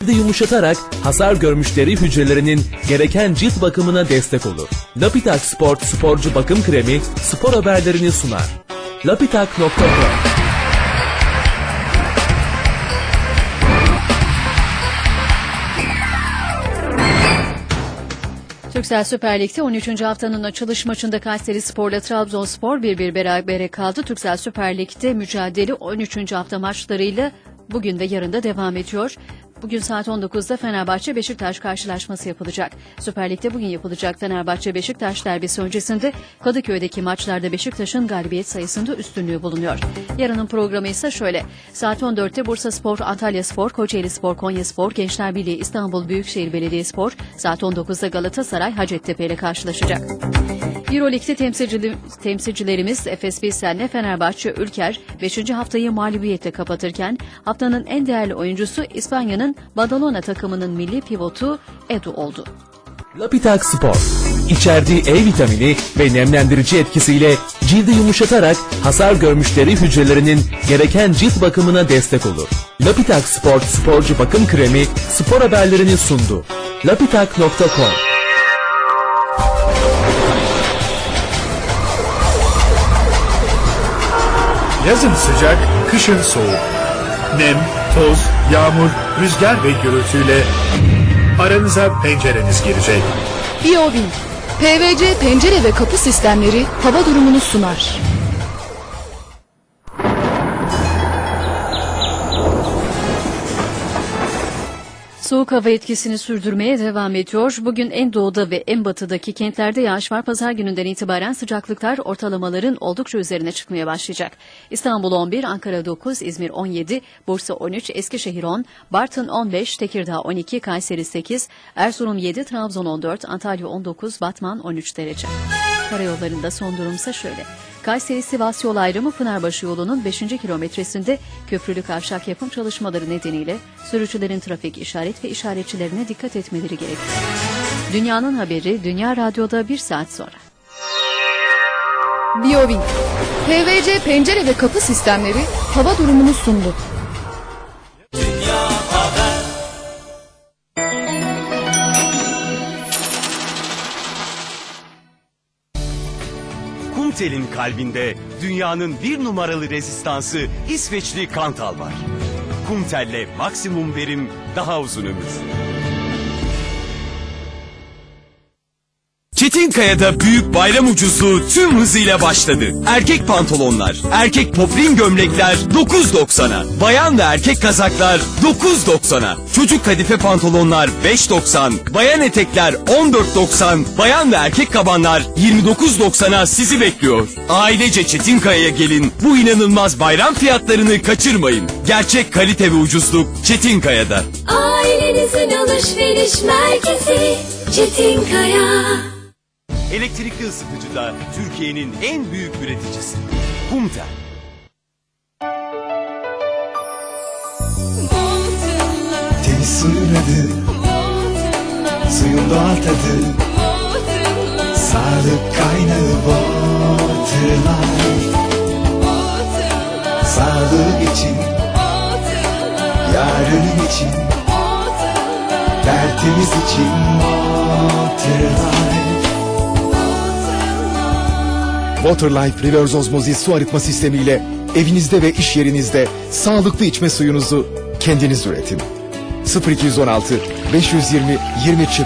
cildi yumuşatarak hasar görmüş deri hücrelerinin gereken cilt bakımına destek olur. Lapitak Sport sporcu bakım kremi spor haberlerini sunar. Lapitak.com Türksel Süper Lig'de 13. haftanın açılış maçında Kayserispor'la Trabzonspor 1-1 berabere kaldı. Türksel Süper Lig'de mücadele 13. hafta maçlarıyla bugün ve yarın da devam ediyor. Bugün saat 19'da Fenerbahçe-Beşiktaş karşılaşması yapılacak. Süper Lig'de bugün yapılacak Fenerbahçe-Beşiktaş derbisi öncesinde Kadıköy'deki maçlarda Beşiktaş'ın galibiyet sayısında üstünlüğü bulunuyor. Yarının programı ise şöyle. Saat 14'te Bursaspor, Antalyaspor, Kocaelispor, Konyaspor, Gençler Birliği, İstanbul Büyükşehir Belediyespor, saat 19'da Galatasaray Hacettepe ile karşılaşacak. Euroleague'de temsilcilerimiz Efes Pilsen'le Fenerbahçe Ülker 5. haftayı mağlubiyetle kapatırken haftanın en değerli oyuncusu İspanya'nın Badalona takımının milli pivotu Edu oldu. Lapitak Spor, içerdiği E vitamini ve nemlendirici etkisiyle cildi yumuşatarak hasar görmüş deri hücrelerinin gereken cilt bakımına destek olur. Lapitak Sport sporcu bakım kremi spor haberlerini sundu. Lapitak.com Yazın sıcak, kışın soğuk. Nem, toz, yağmur, rüzgar ve gürültüyle aranıza pencereniz girecek. Biovin, PVC pencere ve kapı sistemleri hava durumunu sunar. Soğuk hava etkisini sürdürmeye devam ediyor. Bugün en doğuda ve en batıdaki kentlerde yağış var. Pazar gününden itibaren sıcaklıklar ortalamaların oldukça üzerine çıkmaya başlayacak. İstanbul 11, Ankara 9, İzmir 17, Bursa 13, Eskişehir 10, Bartın 15, Tekirdağ 12, Kayseri 8, Erzurum 7, Trabzon 14, Antalya 19, Batman 13 derece. Karayollarında son durumsa şöyle. Kayseri-Sivas yol ayrımı Pınarbaşı yolunun 5. kilometresinde köprülü kavşak yapım çalışmaları nedeniyle sürücülerin trafik işaret ve işaretçilerine dikkat etmeleri gerekiyor. Dünyanın haberi Dünya Radyo'da 1 saat sonra. Biovin, PVC pencere ve kapı sistemleri hava durumunu sundu. Kumtel'in kalbinde dünyanın bir numaralı rezistansı İsveçli Kantal var. Kumtel'le maksimum verim, daha uzun ömür. Çetinkaya'da büyük bayram ucuzluğu tüm hızıyla başladı. Erkek pantolonlar, erkek poprin gömlekler 9.90'a. Bayan ve erkek kazaklar 9.90'a. Çocuk kadife pantolonlar 5.90. Bayan etekler 14.90. Bayan ve erkek kabanlar 29.90'a sizi bekliyor. Ailece Çetinkaya'ya gelin. Bu inanılmaz bayram fiyatlarını kaçırmayın. Gerçek kalite ve ucuzluk Çetinkaya'da. Ailenizin alışveriş merkezi Çetinkaya. Elektrikli ısıtıcıda Türkiye'nin en büyük üreticisi. Kumtel. Temiz suyun adı, suyun doğal tadı, sağlık kaynağı Waterlife. Sağlık için, yarın için, tertemiz için Waterlife. Waterlife Reverse Osmosis su arıtma sistemiyle evinizde ve iş yerinizde sağlıklı içme suyunuzu kendiniz üretin. 0216 520 2000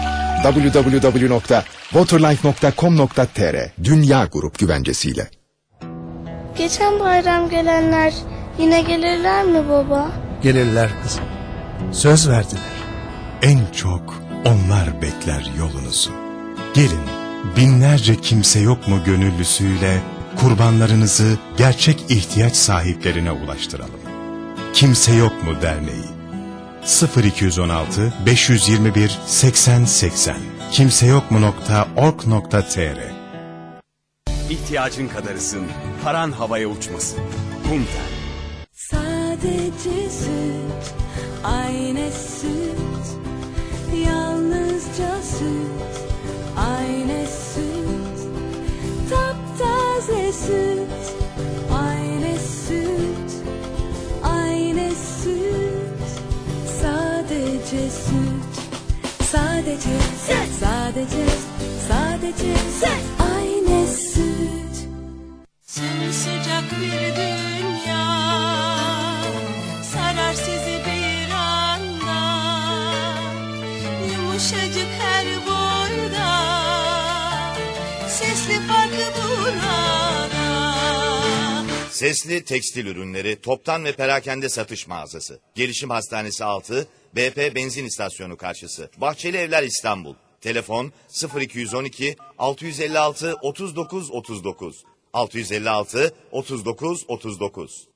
www.waterlife.com.tr Dünya Grup güvencesiyle. Geçen bayram gelenler yine gelirler mi baba? Gelirler kızım. Söz verdiler. En çok onlar bekler yolunuzu. Gelin, binlerce kimse yok mu gönüllüsüyle kurbanlarınızı gerçek ihtiyaç sahiplerine ulaştıralım. Kimse yok mu derneği. 0216 521 80 80 kimseyokmu.org.tr İhtiyacın kadarısın, paran havaya uçmasın. Kumtel. Sadece süt, aynı süt, yalnızca süt, aynı süt, taptaze süt, aynı süt, aynı süt, sadece Sadece süt, sadece süt, sadece süt, anne süt. Sıcak bir dünya sarar sizi bir anda, yumuşacık her boyda, sesli farkı burada. Sesli Tekstil Ürünleri Toptan ve Perakende Satış Mağazası. Gelişim Hastanesi 6, BP Benzin İstasyonu karşısı. Bahçeli Evler İstanbul. Telefon 0212 656 39 39 656 39 39.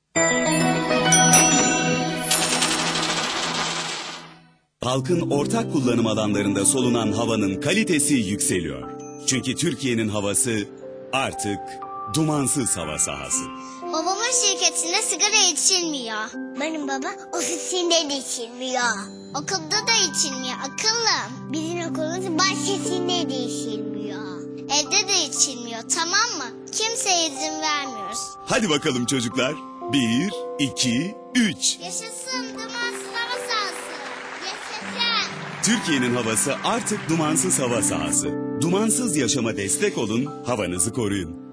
Halkın ortak kullanım alanlarında solunan havanın kalitesi yükseliyor. Çünkü Türkiye'nin havası artık dumansız hava sahası. Babamın şirketinde sigara içilmiyor. Benim baba ofisinde de içilmiyor. Okulda da içilmiyor akıllım. Bizim okulumuzun bahçesinde de içilmiyor. Evde de içilmiyor, tamam mı? Kimseye izin vermiyoruz. Hadi bakalım çocuklar. 1, 2, 3. Yaşasın dumansız hava sahası. Yaşasın. Türkiye'nin havası artık dumansız hava sahası. Dumansız yaşama destek olun, havanızı koruyun.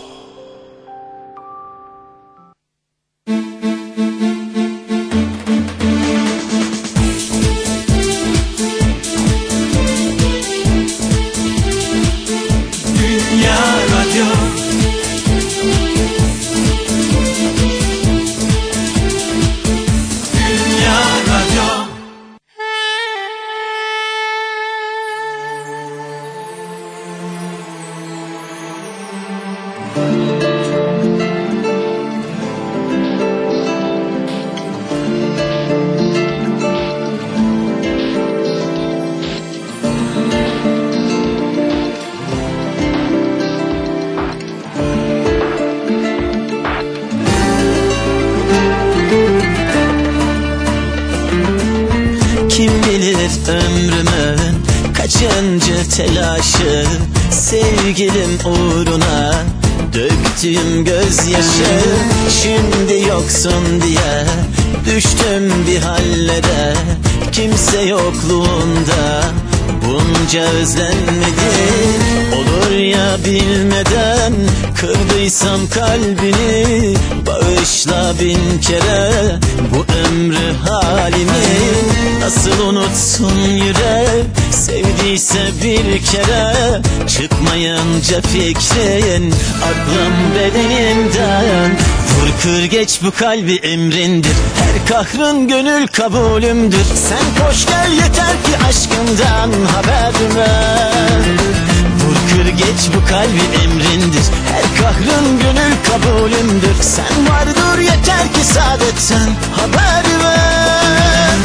Ömrümün kaçıncı telaşı, sevgilim uğruna döktüğüm gözyaşı. Şimdi yoksun diye düştüm bir hallere, kimse yokluğunda bunca özlenmedi. Olur ya bilmeden kırdıysam kalbini, bağışla bin kere bu ömrü halimi. Nasıl unutsun yürek sevdiyse bir kere, çıkmayınca fikrin aklım bedenimden. Vur kır geç bu kalbi emrindir, her kahrın gönül kabulümdür. Sen koş gel yeter ki aşkından haber ver. Vur kır geç bu kalbi emrindir, her kahrın gönül kabulümdür. Sen var dur yeter ki saadetten haber ver.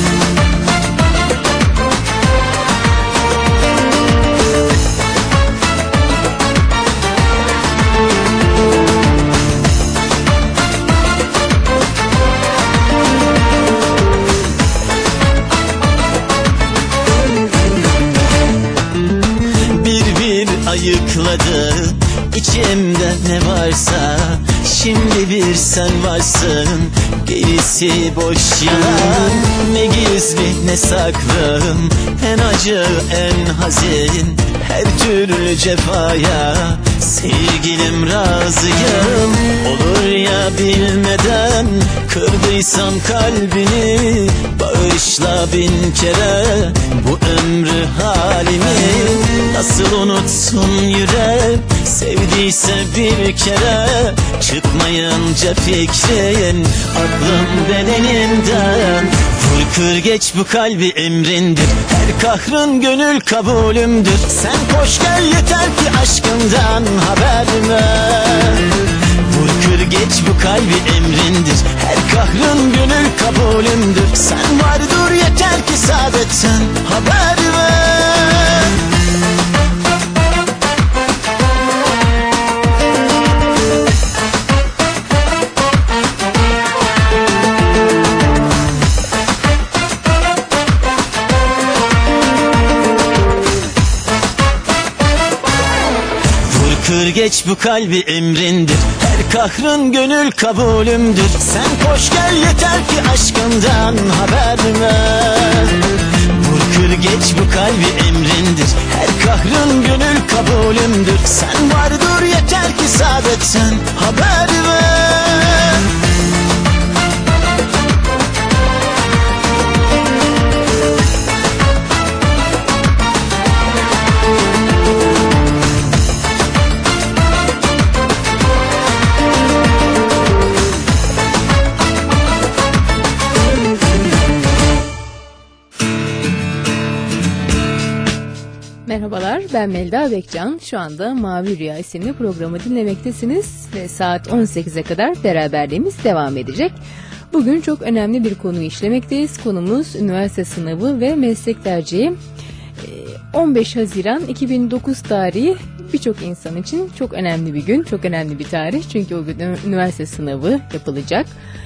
Ayıkladı içimde ne varsa, şimdi bir sen varsın, gerisi boş yalan. Ne gizli ne saklım, en acı en hazin, her türlü cefaya sevgilim razıyım. Olur ya bilmeden kırdıysam kalbini, bağışla bin kere bu ömrü halimi. Nasıl unutsun yürek sevdiyse bir kere, çıkmayınca fikrin aklım bedenimden. Vur kır geç bu kalbi emrindir, her kahrın gönül kabulümdür. Sen koş gel yeter ki aşkından haber ver. Vur kır geç bu kalbi emrindir, her kahrın gönül kabulümdür. Sen var dur yeter ki saadetten haber ver. Kır geç bu kalbi emrindir, her kahrın gönül kabulümdür. Sen koş gel yeter ki aşkından haber ver. rolümdür. Sen vardır yeter ki saadetten haber ver. Merhabalar, ben Melda Bekcan. Şu anda Mavi Rüya isimli programı dinlemektesiniz ve saat 18'e kadar beraberliğimiz devam edecek. Bugün çok önemli bir konuyu işlemekteyiz. Konumuz üniversite sınavı ve meslek tercihi. 15 Haziran 2009 tarihi birçok insan için çok önemli bir gün, çok önemli bir tarih. Çünkü o gün üniversite sınavı yapılacak.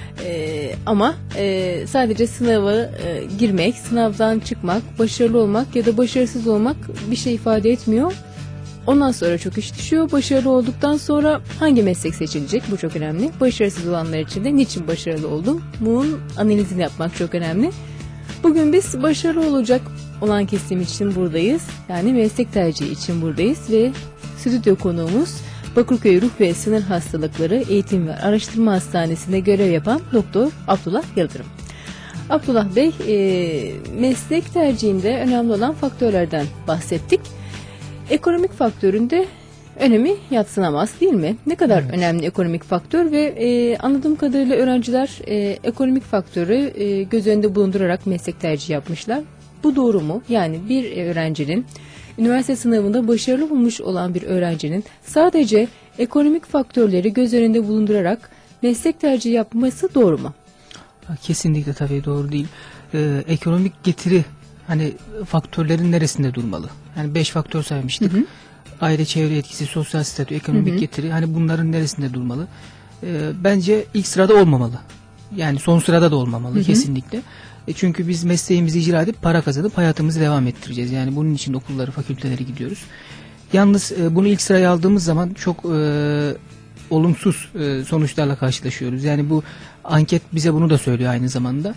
Ama sadece sınava girmek, sınavdan çıkmak, başarılı olmak ya da başarısız olmak bir şey ifade etmiyor. Ondan sonra çok iş düşüyor. Başarılı olduktan sonra hangi meslek seçilecek? Bu çok önemli. Başarısız olanlar için de niçin başarılı oldum? Bunun analizini yapmak çok önemli. Bugün biz başarılı olacak olan kesim için buradayız. Yani meslek tercihi için buradayız ve stüdyo konuğumuz Bakırköy Ruh ve Sinir Hastalıkları Eğitim ve Araştırma Hastanesi'nde görev yapan Doktor Abdullah Yıldırım. Abdullah Bey, meslek tercihinde önemli olan faktörlerden bahsettik. Ekonomik faktörün de önemi yadsınamaz değil mi? Ne kadar önemli ekonomik faktör ve anladığım kadarıyla öğrenciler ekonomik faktörü göz önünde bulundurarak meslek tercihi yapmışlar. Bu doğru mu? Yani bir öğrencinin üniversite sınavında başarılı olmuş olan bir öğrencinin sadece ekonomik faktörleri göz önünde bulundurarak meslek tercihi yapması doğru mu? Kesinlikle tabii doğru değil. Ekonomik getiri hani faktörlerin neresinde durmalı? Yani 5 faktör saymıştık. Aile çevre etkisi, sosyal statü, ekonomik getiri, hani bunların neresinde durmalı? Bence ilk sırada olmamalı. Yani son sırada da olmamalı kesinlikle. Çünkü biz mesleğimizi icra edip para kazanıp hayatımızı devam ettireceğiz. Yani bunun için okullara, fakültelere gidiyoruz. Yalnız bunu ilk sıraya aldığımız zaman çok olumsuz sonuçlarla karşılaşıyoruz. Yani bu anket bize bunu da söylüyor aynı zamanda.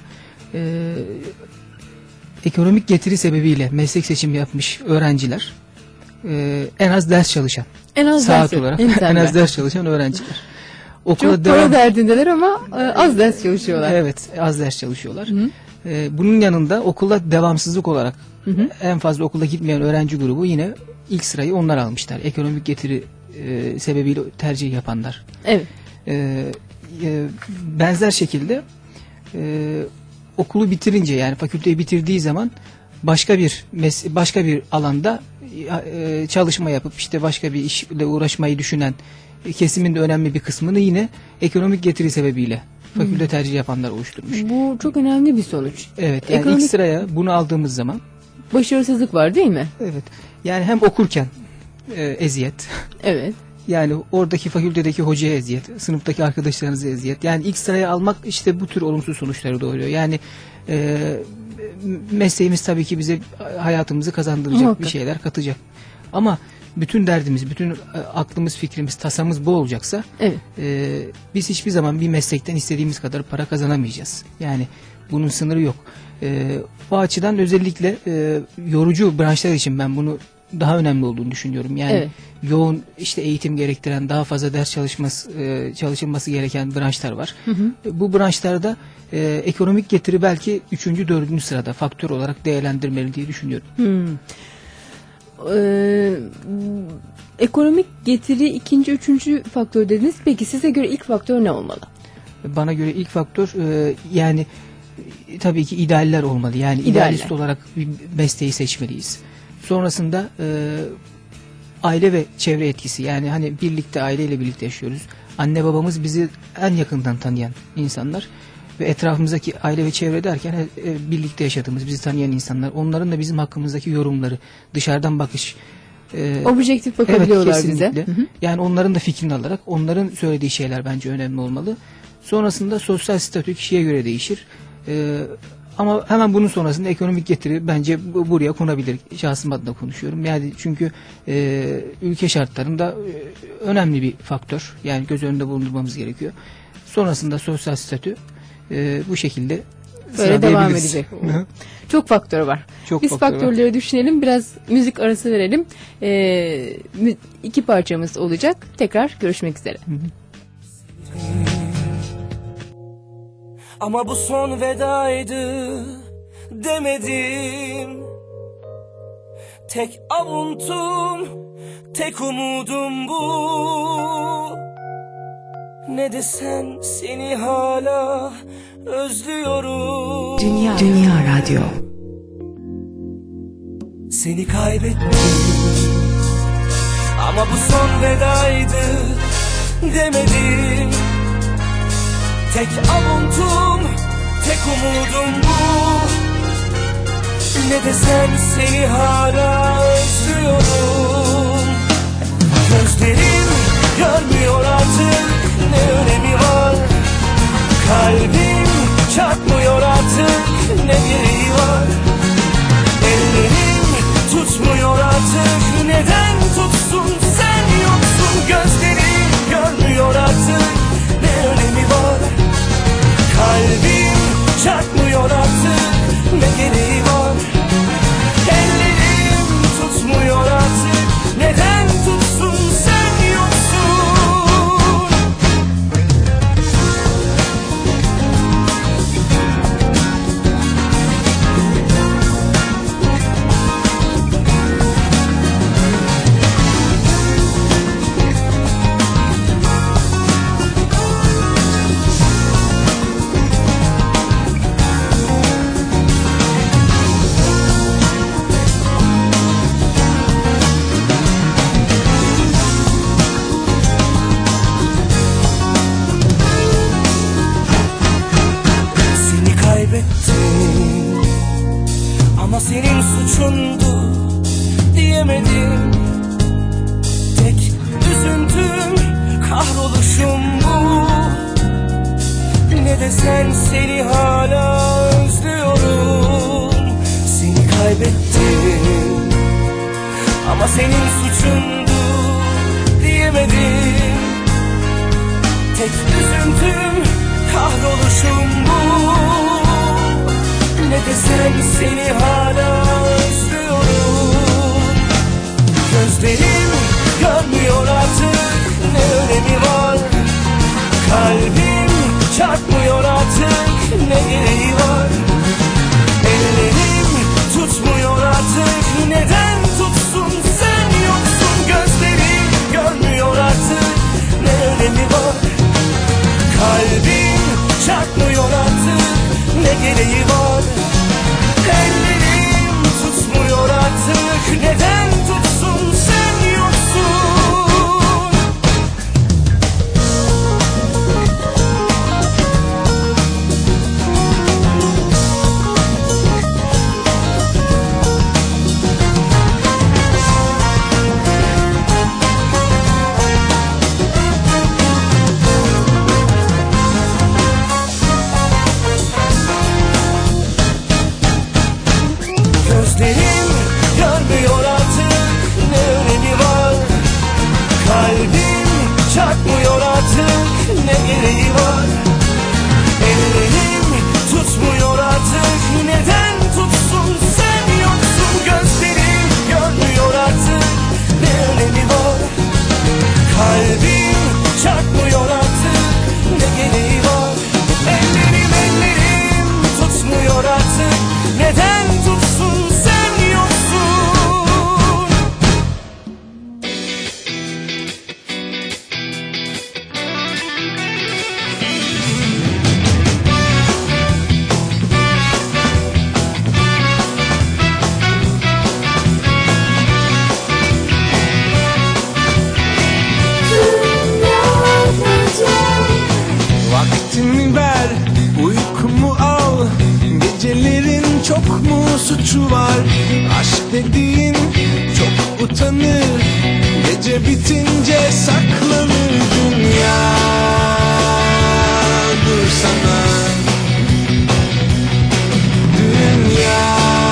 Ekonomik getiri sebebiyle meslek seçimi yapmış öğrenciler en az ders çalışan, saat olarak en az ders çalışan öğrenciler. Okula çok para derdindeler ama az ders çalışıyorlar. Evet, az ders çalışıyorlar. Bunun yanında okulda devamsızlık olarak en fazla okula gitmeyen öğrenci grubu yine ilk sırayı onlar almışlar. Ekonomik getiri sebebiyle tercih yapanlar. Evet. Benzer şekilde okulu bitirince, yani fakülteyi bitirdiği zaman başka bir alanda çalışma yapıp işte başka bir işle uğraşmayı düşünen kesimin de önemli bir kısmını yine ekonomik getiri sebebiyle fakülte tercih yapanlar oluşturmuş. Bu çok önemli bir sonuç. Evet, yani ilk sıraya bunu aldığımız zaman başarısızlık var değil mi? Evet. Yani hem okurken eziyet. Evet. Yani oradaki fakültedeki hocaya eziyet, sınıftaki arkadaşlarınıza eziyet. Yani ilk sıraya almak işte bu tür olumsuz sonuçları doğuruyor. Yani mesleğimiz tabii ki bize hayatımızı kazandıracak bir şeyler katacak. Ama bütün derdimiz, bütün aklımız, fikrimiz, tasamız bu olacaksa biz hiçbir zaman bir meslekten istediğimiz kadar para kazanamayacağız. Yani bunun sınırı yok. Bu açıdan özellikle yorucu branşlar için ben bunu daha önemli olduğunu düşünüyorum. Yani yoğun işte eğitim gerektiren, daha fazla ders çalışılması gereken branşlar var. Bu branşlarda ekonomik getiri belki 3. 4. sırada faktör olarak değerlendirmeli diye düşünüyorum. Ekonomik getiri 2. 3. faktör dediniz. Peki size göre ilk faktör ne olmalı? Bana göre ilk faktör yani tabii ki idealler olmalı. Yani idealist olarak bir mesleği seçmeliyiz. Sonrasında aile ve çevre etkisi, yani hani birlikte, aileyle birlikte yaşıyoruz. Anne babamız bizi en yakından tanıyan insanlar ve etrafımızdaki aile ve çevre derken birlikte yaşadığımız, bizi tanıyan insanlar, onların da bizim hakkımızdaki yorumları, dışarıdan bakış, objektif bakabiliyorlar bize. Hı-hı. Yani onların da fikrini alarak onların söylediği şeyler bence önemli olmalı. Sonrasında sosyal statü kişiye göre değişir. Ama hemen bunun sonrasında ekonomik getiri bence buraya konabilir. Şahsım adına konuşuyorum. Yani çünkü ülke şartlarında önemli bir faktör. Yani göz önünde bulundurmamız gerekiyor. Sonrasında sosyal statü bu şekilde böyle devam edecek. Çok faktör var. Çok Biz faktör var. faktörleri düşünelim. Biraz müzik arası verelim. 2 parçamız olacak. Tekrar görüşmek üzere. Ama bu son vedaydı demedim. Tek avuntum, tek umudum bu. Ne desen seni hala özlüyorum. Dünya Radyo. Seni kaybettim. Ama bu son vedaydı demedim. Tek avuntum, tek umudum bu. Ne desem seni hala özlüyorum. Gözlerim görmüyor artık, ne önemi var. Kalbim çarpmıyor artık, ne gereği var. Ellerim tutmuyor artık, neden tutsun, sen yoksun. Gözlerim görmüyor artık, ne önemi var. Kalbim çarpmıyor artık, ne gereği var. Ellerim tutmuyor artık, neden tutsun, sen yoksun. Ama senin suçundu diyemedim. Tek üzüntüm, kahroluşum bu. Ne desen seni hala özlüyorum. Seni kaybettim. Ama senin suçundu diyemedim. Tek üzüntüm, kahroluşum bu. Ne desem seni hala özlüyorum. Gözlerim görmüyor artık, ne önemi var. Kalbim çarpmıyor artık, ne gereği var. Ellerim tutmuyor artık, neden tutsun, sen yoksun. Gözlerim görmüyor artık, ne önemi var. Kalbim çarpmıyor artık, ne gereği var. Ellerim tutmuyor artık, neden tutsun, sen yoksun. Gözlerim görmüyor artık, ne önemi var. Kalbim çarpmıyor artık, ne gereği var. Ellerim tutmuyor artık, neden tutsun, sen yoksun. Gözlerim görmüyor artık, ne önemi var. Kalbim çarpmıyor artık, ne gereği var. Ellerim tutmuyor artık, neden tutsun, sen yoksun. Vaktimi ver, uykumu al. Gecelerin çok mu suçu var? Aşk dediğin çok utanır. Gece bitince saklanır dünya. Dur sana dünya,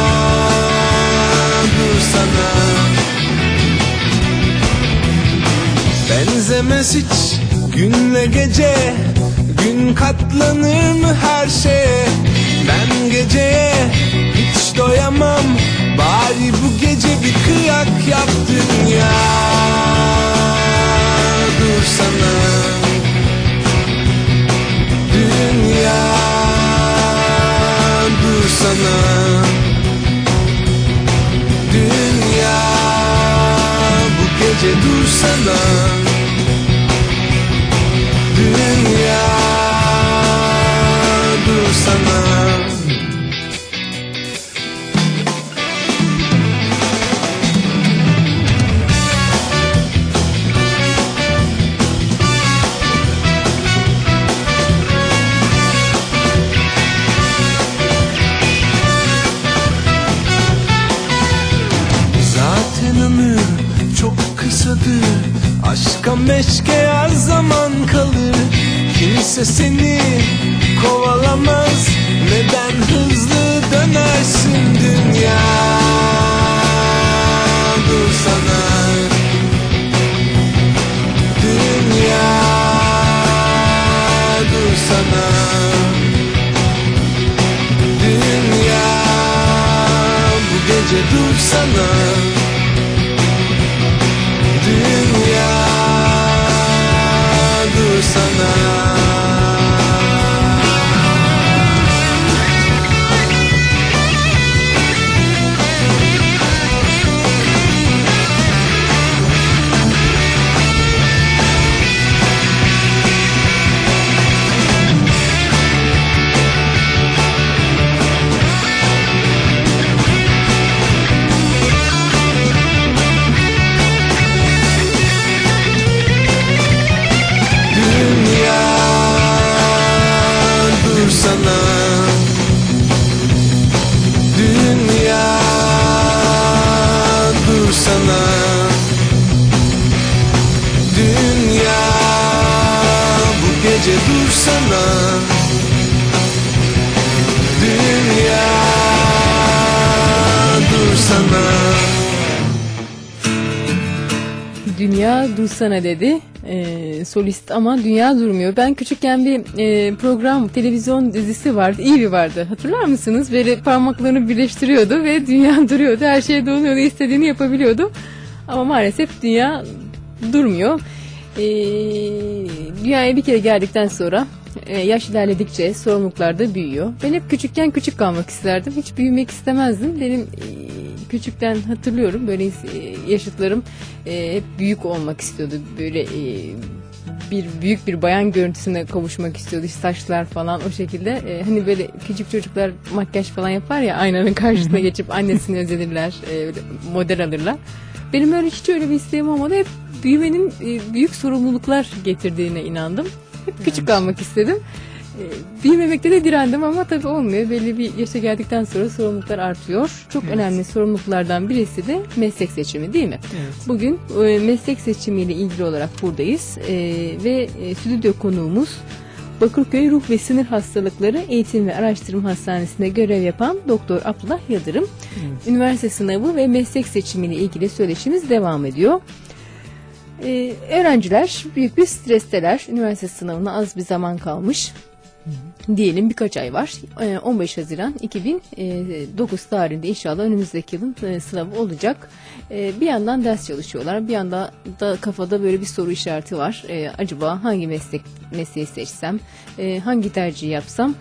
dur sana. Benzemez hiç günle gece. Gün katlanır mı her şeye? Ben geceye hiç doyamam. dursana. Dünya dursana. Zaten ömür çok kısadır, aşka meşke her zaman kalır. Kimse seni kovalamaz, neden hızlı dönersin dünya? Dursana. Dünya dursana. Dünya bu gece dursana. Dünya dursana. Dursana. Dünya dursana. Dünya bu gece dursana. Dünya dursana. Dünya dursana dedi. Solist ama dünya durmuyor. Ben küçükken bir program, televizyon dizisi vardı. İyi vardı. Hatırlar mısınız? Böyle parmaklarını birleştiriyordu ve dünya duruyordu. Her şey donuyordu. İstediğini yapabiliyordu. Ama maalesef dünya durmuyor. Dünyaya bir kere geldikten sonra yaş ilerledikçe sorumluluklar da büyüyor. Ben hep küçükken küçük kalmak isterdim. Hiç büyümek istemezdim. Benim küçükten hatırlıyorum böyle yaşıtlarım hep büyük olmak istiyordu. Böyle büyük bir bayan görüntüsüne kavuşmak istiyordu. İşte saçlar falan o şekilde. Hani böyle küçük çocuklar makyaj falan yapar ya, aynanın karşısına geçip annesini özenirler, model alırlar. Benim hiç öyle bir isteğim olmadı. Hep büyümenin büyük sorumluluklar getirdiğine inandım. Hep küçük kalmak istedim. Büyümemekte de direndim ama tabii olmuyor. Belli bir yaşa geldikten sonra sorumluluklar artıyor. Çok önemli sorumluluklardan birisi de meslek seçimi, değil mi? Evet. Bugün meslek seçimiyle ilgili olarak buradayız. Ve stüdyo konuğumuz Bakırköy Ruh ve Sinir Hastalıkları Eğitim ve Araştırma Hastanesi'nde görev yapan Doktor Abdullah Yıldırım. Evet. Üniversite sınavı ve meslek seçimiyle ilgili söyleşimiz devam ediyor. Öğrenciler büyük bir stresteler. Üniversite sınavına az bir zaman kalmış. Diyelim birkaç ay var. 15 Haziran 2009 tarihinde inşallah önümüzdeki yılın sınavı olacak. Bir yandan ders çalışıyorlar. Bir yandan da kafada böyle bir soru işareti var. Acaba hangi mesleği seçsem? Hangi tercihi yapsam?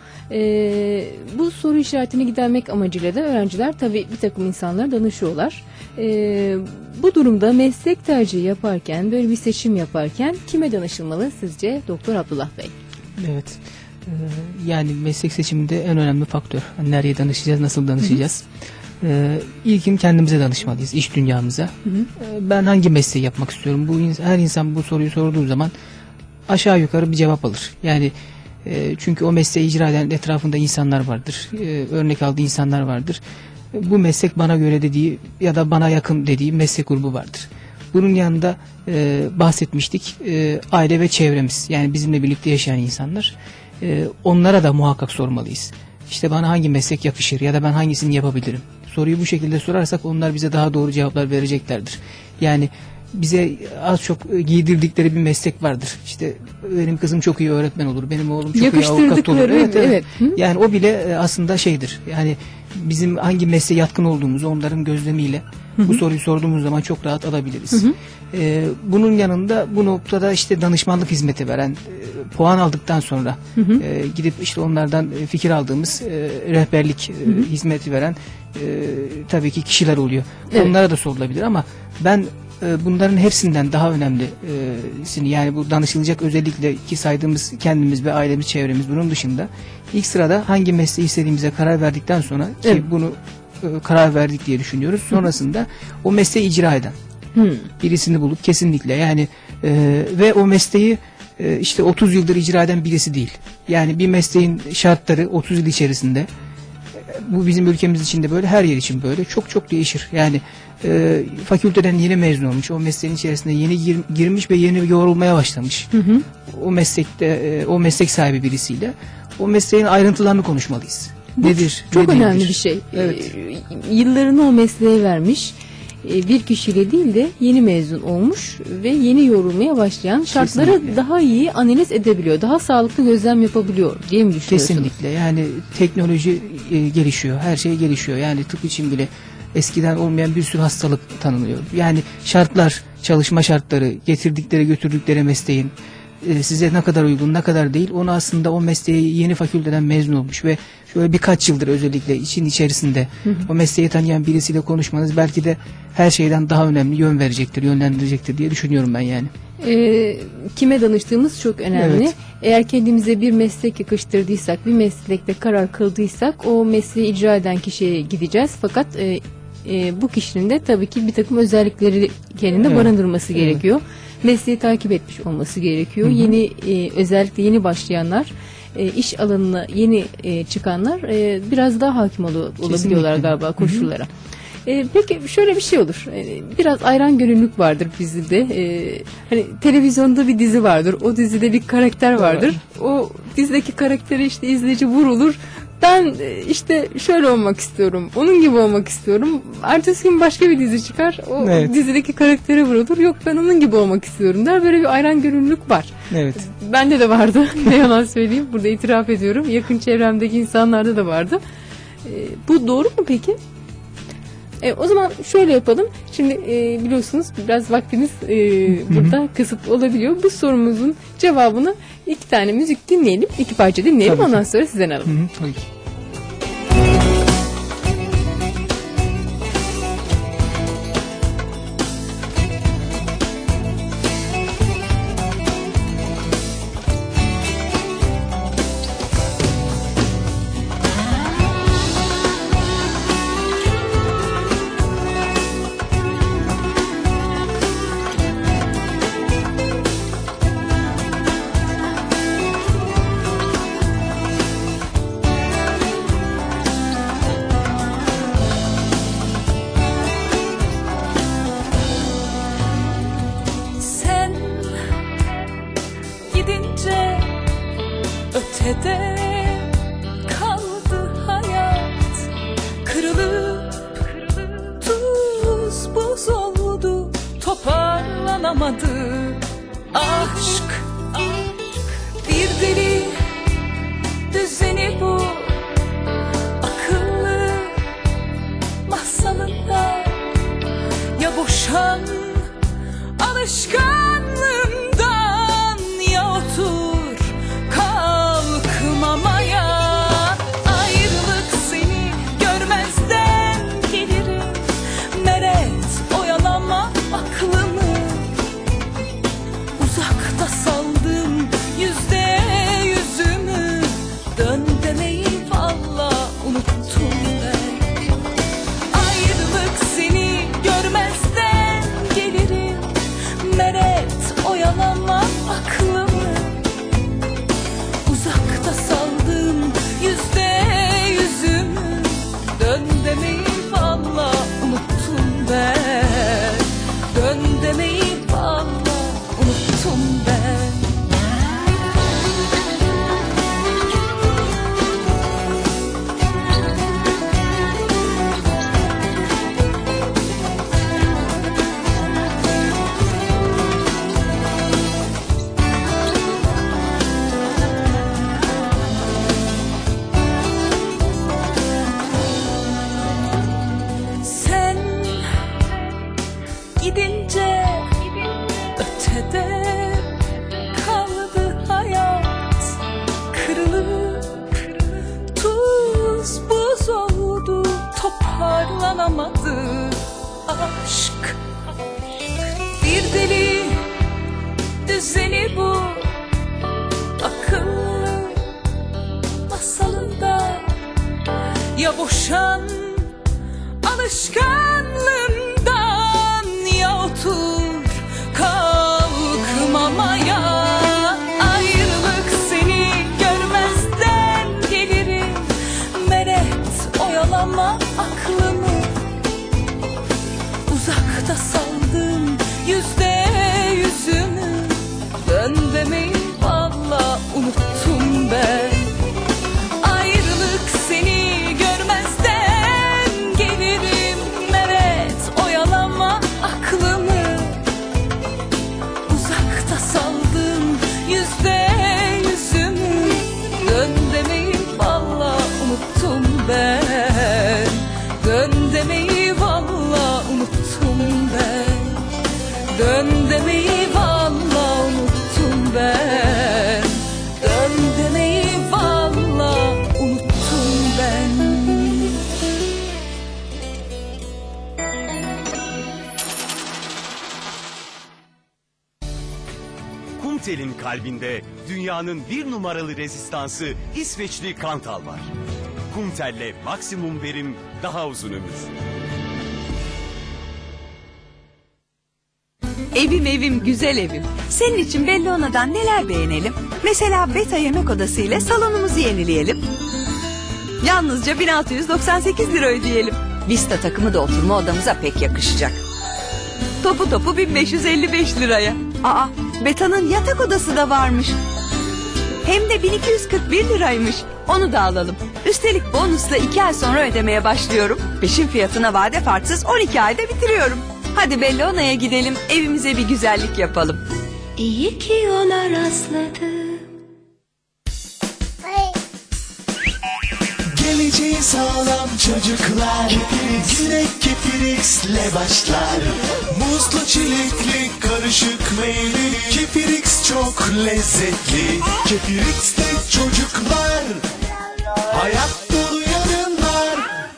Bu soru işaretini gidermek amacıyla da öğrenciler tabii bir takım insanlara danışıyorlar. Bu durumda meslek tercihi yaparken, böyle bir seçim yaparken kime danışılmalı sizce Doktor Abdullah Bey? Evet. Yani meslek seçiminde en önemli faktör. Nereye danışacağız, nasıl danışacağız? İlkin kendimize danışmalıyız, iş dünyamıza. Ben hangi mesleği yapmak istiyorum? Her insan bu soruyu sorduğu zaman aşağı yukarı bir cevap alır. Yani çünkü o mesleği icra eden etrafında insanlar vardır. Örnek aldığı insanlar vardır. Bu meslek bana göre dediği ya da bana yakın dediği meslek grubu vardır. Bunun yanında bahsetmiştik aile ve çevremiz, yani bizimle birlikte yaşayan insanlar. Onlara da muhakkak sormalıyız. İşte bana hangi meslek yakışır ya da ben hangisini yapabilirim? Soruyu bu şekilde sorarsak onlar bize daha doğru cevaplar vereceklerdir. Yani bize az çok giydirdikleri bir meslek vardır. İşte benim kızım çok iyi öğretmen olur, benim oğlum çok iyi avukat olur. Evet. Yani o bile aslında şeydir. Yani bizim hangi mesleğe yatkın olduğumuzu onların gözlemiyle bu soruyu sorduğumuz zaman çok rahat alabiliriz. Bunun yanında bu noktada işte danışmanlık hizmeti veren, puan aldıktan sonra gidip işte onlardan fikir aldığımız rehberlik hizmeti veren tabii ki kişiler oluyor. Evet. Onlara da sorulabilir ama ben bunların hepsinden daha önemlisini, yani bu danışılacak özellikle ki saydığımız kendimiz ve ailemiz, çevremiz, bunun dışında ilk sırada hangi mesleği istediğimize karar verdikten sonra ki Evet. bunu karar verdik diye düşünüyoruz. Sonrasında o mesleği icra eden birisini bulup kesinlikle, yani ve o mesleği işte 30 yıldır icra eden birisi değil. Yani bir mesleğin şartları 30 yıl içerisinde, bu bizim ülkemiz için de böyle, her yer için böyle, çok çok değişir. Yani fakülteden yeni mezun olmuş, o mesleğin içerisinde yeni girmiş ve yeni yoğrulmaya başlamış. O meslekte o meslek sahibi birisiyle o mesleğin ayrıntılarını konuşmalıyız. Bu Nedir? çok ne önemli değildir? bir şey. Evet. Yıllarını o mesleğe vermiş. Bir kişiyle değil de yeni mezun olmuş ve yeni yorulmaya başlayan, şartları Kesinlikle. daha iyi analiz edebiliyor. Daha sağlıklı gözlem yapabiliyor diye mi düşünüyorsunuz? Kesinlikle, yani teknoloji gelişiyor, her şey gelişiyor. Yani tıp için bile eskiden olmayan bir sürü hastalık tanınıyor. Yani şartlar, çalışma şartları, getirdikleri götürdükleri mesleğin size ne kadar uygun, ne kadar değil, onu aslında o mesleği yeni fakülteden mezun olmuş ve şöyle birkaç yıldır özellikle için içerisinde o mesleği tanıyan birisiyle konuşmanız belki de her şeyden daha önemli, yön verecektir, yönlendirecektir diye düşünüyorum ben yani. Kime danıştığımız çok önemli. Evet. Eğer kendimize bir meslek yakıştırdıysak, bir meslekte karar kıldıysak o mesleği icra eden kişiye gideceğiz. Fakat bu kişinin de tabii ki bir takım özellikleri kendinde Evet. barındırması Evet. gerekiyor. Mesleği takip etmiş olması gerekiyor. Yeni özellikle yeni başlayanlar, iş alanına yeni çıkanlar biraz daha hakim olabiliyorlar galiba koşullara. Peki şöyle bir şey olur. Biraz ayran gönüllülük vardır bizde. Hani televizyonda bir dizi vardır. O dizide bir karakter vardır. O dizideki karaktere işte izleyici vurulur. Ben işte şöyle olmak istiyorum. Onun gibi olmak istiyorum. Ertesi gün başka bir dizi çıkar. O Evet. dizideki karaktere vurulur. Yok, ben onun gibi olmak istiyorum der. Böyle bir ayran gönüllülük var. Evet. Bende de vardı. Ne yalan söyleyeyim. Burada itiraf ediyorum. Yakın çevremdeki insanlarda da vardı. Bu doğru mu peki? O zaman şöyle yapalım. Şimdi biliyorsunuz biraz vaktimiz burada kısıtlı olabiliyor. Bu sorumuzun cevabını 2 tane müzik dinleyelim. 2 parça dinleyelim. Tabii ki. Ondan sonra sizden alalım. Tabii ki. Sen gidince ötede kaldı hayat, kırılıp tuz buz oldu, toparlanamadı aşk. Bir deli düzeni bu akıllı masalında, ya boşan alışkanlığımdan, ya otur kalkmamaya. Ayrılık seni görmezden gelirim, meret oyalama aklımı. Uzakta saldım %100'ümü, dön demeyi valla unuttum ben. Ayrılık seni görmezden gelirim, meret oyalama aklımı. Uzakta saldım %100'ümü, dön demeyi valla unuttum ben. Dön demeyi valla unuttum ben. Sen gidince ötede kaldı hayat, kırılıp tuz buz oldu, toparlanamadı aşk. güzeli, düzeni bu. Akıllı masalında ya boşan alışkanlığından, ya otur kalkmamaya. Ayrılık seni görmezden gelirim. Meret oyalama aklımı. Uzakta saldım %100'ümü. Dön demeyi valla unuttum ben. Ayrılık seni görmezden gelirim. Meret oyalama aklımı. Uzakta saldım %100'ümü. Dön demeyi valla unuttum ben. Dön demeyi valla unuttum ben. Dön demeyi valla unuttum ben. Dön demeyi valla unuttum ben. Kumtel'in kalbinde dünyanın bir numaralı rezistansı İsveçli Kantal var. Kumtel'le maksimum verim, daha uzun ömür. Evim güzel evim. Senin için Bellona'dan neler beğenelim? Mesela beta yemek odası ile salonumuzu yenileyelim. Yalnızca 1698 lira ödeyelim. Vista takımı da oturma odamıza pek yakışacak. Topu 1555 liraya. Aa, Beta'nın yatak odası da varmış. Hem de 1241 liraymış. Onu da alalım. Üstelik bonusla 2 ay sonra ödemeye başlıyorum. Peşin fiyatına vade farksız 12 ayda bitiriyorum. Hadi Bellona'ya gidelim, evimize bir güzellik yapalım. İyi ki ona rastladım. Geleceği sağlam çocuklar Güne Kefirix'le başlar. Muzlu çilekli karışık meyveli Kefirix çok lezzetli. Kefirix'te çocuklar hayat dolu yarınlar.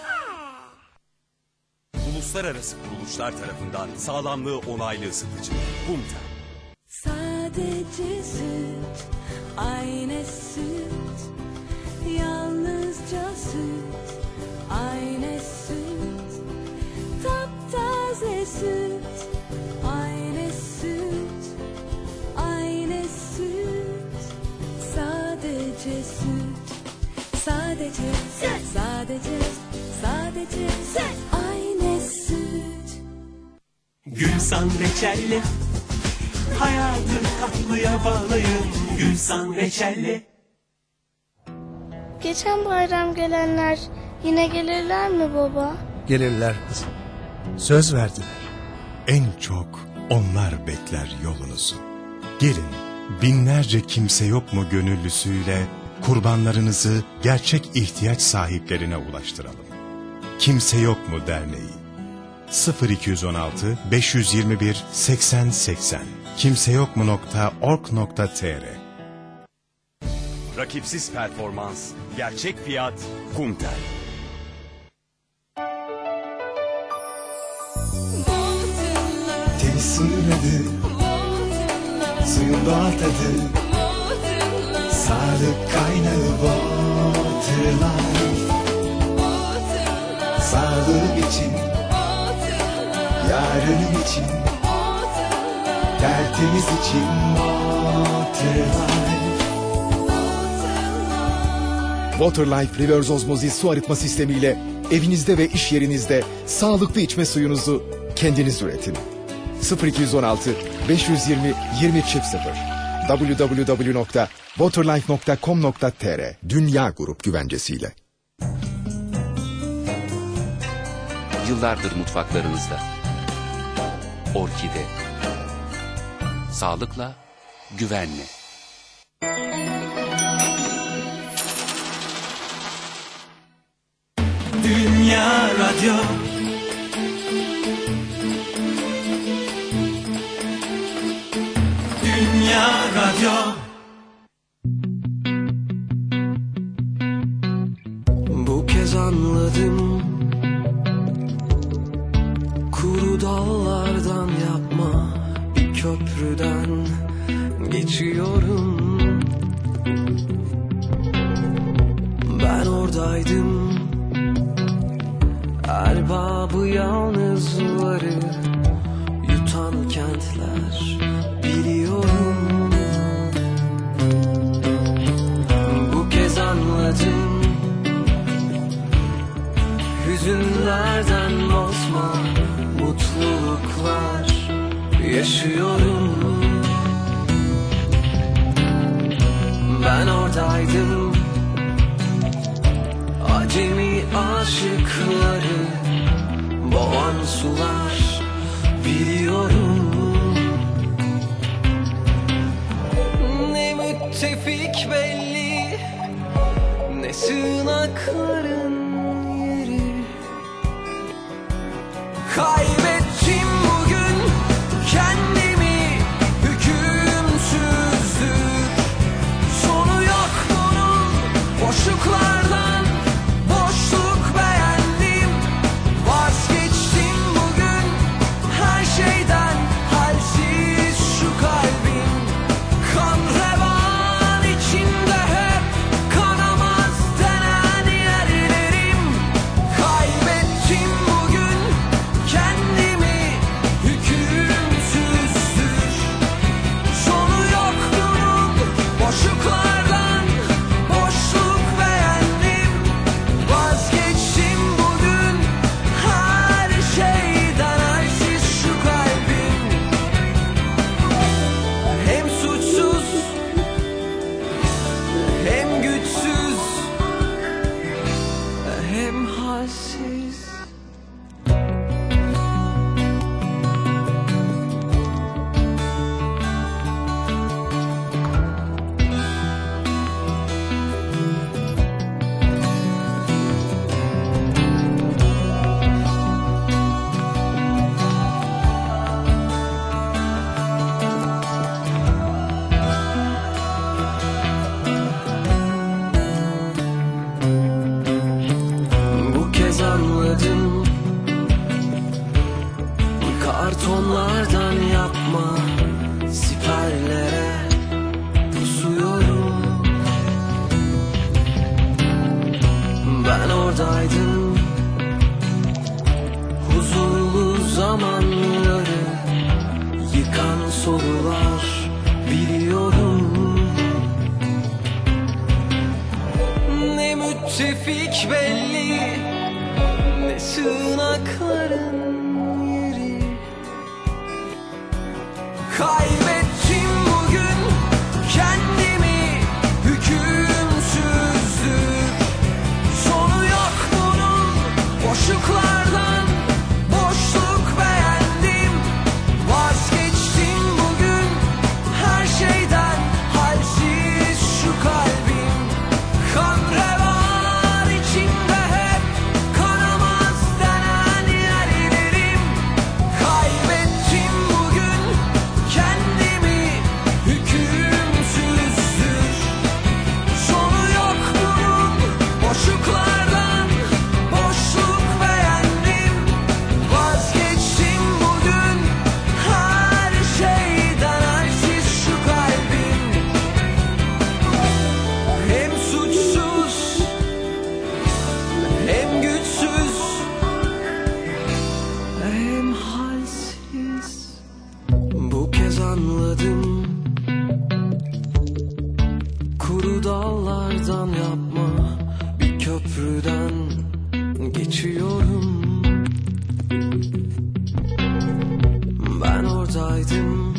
Uluslararası kuruluşlar tarafından sağlamlığı onaylı ısıtıcı. Kumtel. Sadece süt, aynı süt, yalnızca süt, aynı süt, taptaze süt, aynı süt, aynı süt, sadece süt, sadece süt, sadece süt, aynı süt. Gülsan reçelli, hayatı tatlıya bağlayın. Gülsan reçelli. Geçen bayram gelenler yine gelirler mi baba? Gelirler kızım. Söz verdiler. En çok onlar bekler yolunuzu. Gelin, binlerce kimse yok mu gönüllüsüyle kurbanlarınızı gerçek ihtiyaç sahiplerine ulaştıralım. Kimse yok mu derneği? 0216 521 80 80 kimseyokmu.org.tr. Rakipsiz performans, gerçek fiyat, Kumtel. Temiz suyun adı, suyun doğal tadı, sağlık kaynağı Waterlife. Sağlığım için, yarınım için, tertemiz için Waterlife. Waterlife Reverse Osmosis su arıtma sistemiyle evinizde ve iş yerinizde sağlıklı içme suyunuzu kendiniz üretin. 0216 520 2000 www.waterlife.com.tr Dünya Grup güvencesiyle. Yıllardır mutfaklarınızda. Orkide. Sağlıkla, güvenle. Dünya Radyo. Dünya Radyo. Bu kez anladım, kuru dallardan yapma bir köprüden geçiyorum. Ben oradaydım, erbabı yalnızları yutan kentler biliyorum. Bu kez anladım, hüzünlerden bozma mutluluklar yaşıyorum. Ben oradaydım, acemi aşıkları boğan sular biliyorum. Ne müttefik belli, ne sığınakların yeri. Kaybettim bugün kendimi, hükümsüzdür. Sonu yok bunun, boşluklardan boşluk beğendim. Vazgeçtim bugün her şeyden, halsiz şu kalbim. Kan revan içinde hep kanamaz denen yerlerim. Kaybettim bugün kendimi, hükümsüzdür. Sonu yok bunun, boşluklardan boşluk beğendim. Vazgeçtim bugün her şeyden, halsiz şu kalbim. Hem suçsuz hem güçsüz hem halsiz. Bu kez anladım, kartonlardan yapma siperlere pusuyorum. Ben oradaydım, huzurlu zamanları yıkan sorular biliyorum. Ne müttefik belli, ne sığınakların yeri. Kaybettim bugün kendimi, hükümsüzdür. Sonu yok bunun, boşluklardan boşluk beğendim. Vazgeçtim bugün her şeyden, halsiz şu kalbim. Kan revan içinde hep kanamaz denen yerlerim. Kaybettim bugün kendimi, hükümsüzdür. Sonu yok bunun, boşluklardan boşluk beğendim. Vazgeçtim bugün her şeyden, halsiz şu kalbim. Hem suçsuz hem güçsüz hem halsiz. Bu kez anladım, kuru dallardan yapma bir köprüden geçiyorum. Ben oradaydım,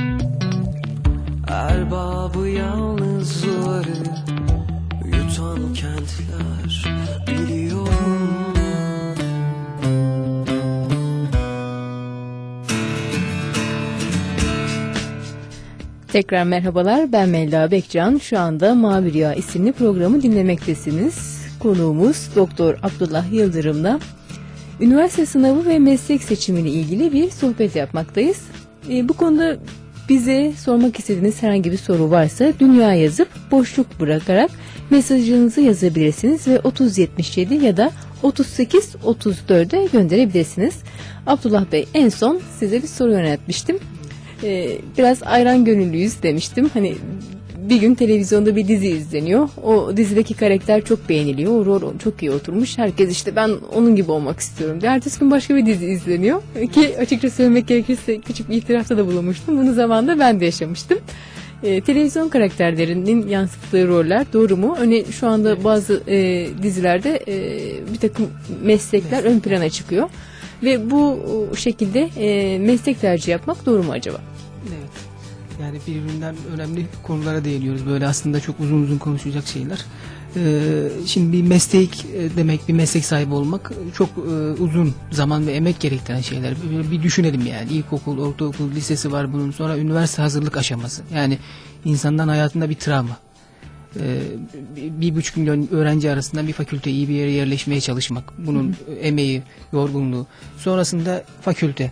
erbabı yalnızları yutan kentler biliyorum. Tekrar merhabalar, ben Melda Bekcan. Şu anda Mavi Rüya isimli programı dinlemektesiniz. Konuğumuz Doktor Abdullah Yıldırım'la üniversite sınavı ve meslek seçimiyle ilgili bir sohbet yapmaktayız. Bu konuda bize sormak istediğiniz herhangi bir soru varsa dünya yazıp boşluk bırakarak mesajınızı yazabilirsiniz ve 3077 ya da 3834'e gönderebilirsiniz. Abdullah Bey, en son size bir soru yöneltmiştim. Biraz ayran gönüllüyüz demiştim. Hani bir gün televizyonda bir dizi izleniyor. O dizideki karakter çok beğeniliyor. O rol çok iyi oturmuş. Herkes işte ben onun gibi olmak istiyorum diye. Ertesi gün başka bir dizi izleniyor. Ki açıkça söylemek gerekirse küçük bir itirafta da bulunmuştum. Bunu zamanında ben de yaşamıştım. Televizyon karakterlerinin yansıttığı roller doğru mu? Hani şu anda bazı dizilerde bir takım meslekler ön plana çıkıyor. Ve bu şekilde meslek tercih yapmak doğru mu acaba? Evet. Yani birbirinden önemli konulara değiniyoruz. Böyle aslında çok uzun uzun konuşulacak şeyler. Şimdi bir meslek demek, bir meslek sahibi olmak çok uzun zaman ve emek gerektiren şeyler. Bir düşünelim yani. İlkokul, ortaokul, lisesi var bunun. Sonra üniversite hazırlık aşaması. Yani insanların hayatında bir travma. 1,5 milyon öğrenci arasında bir fakülte, iyi bir yere yerleşmeye çalışmak. Bunun emeği, yorgunluğu. Sonrasında fakülte.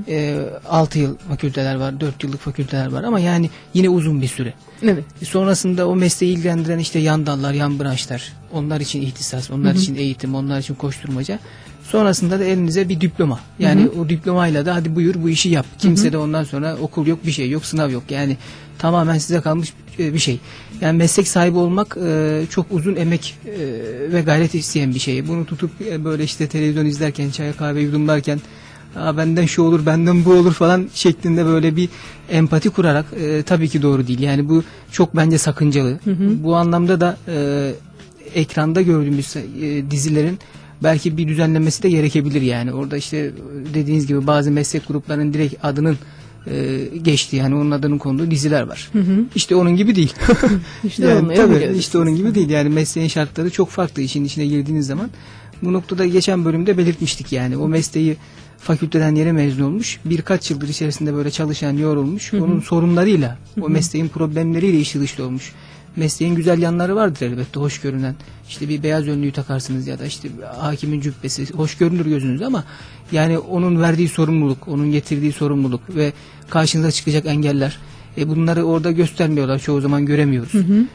6 yıl fakülteler var, 4 yıllık fakülteler var ama yani yine uzun bir süre. Evet. Sonrasında o mesleği ilgilendiren işte yan dallar, yan branşlar. Onlar için ihtisas, onlar için eğitim, onlar için koşturmaca. Sonrasında da elinize bir diploma. Yani o diplomayla da hadi buyur bu işi yap. Kimse de ondan sonra okul yok, bir şey yok, sınav yok. Yani tamamen size kalmış bir şey. Yani meslek sahibi olmak çok uzun emek ve gayret isteyen bir şey. Bunu tutup böyle işte televizyon izlerken, çay kahve yudumlarken benden şu olur, benden bu olur falan şeklinde böyle bir empati kurarak tabii ki doğru değil. Yani bu çok bence sakıncalı. Bu anlamda da ekranda gördüğümüz dizilerin belki bir düzenlemesi de gerekebilir yani. Orada işte dediğiniz gibi bazı meslek gruplarının direkt adının geçtiği, yani onun adının konduğu diziler var. İşte onun gibi değil. İşte yani, tabii işte onun gibi değil. Yani mesleğin şartları çok farklı işin içine girdiğiniz zaman. Bu noktada geçen bölümde belirtmiştik yani. O mesleği fakülteden yeni mezun olmuş. Birkaç yıldır içerisinde böyle çalışan, yorulmuş. Onun sorunlarıyla, o mesleğin problemleriyle işi dışlı olmuş. Mesleğin güzel yanları vardır elbette, hoş görünen. İşte bir beyaz önlüğü takarsınız ya da işte hakimin cübbesi hoş görünür gözünüzde ama yani onun verdiği sorumluluk, onun getirdiği sorumluluk ve karşınıza çıkacak engeller, bunları orada göstermiyorlar, çoğu zaman göremiyoruz.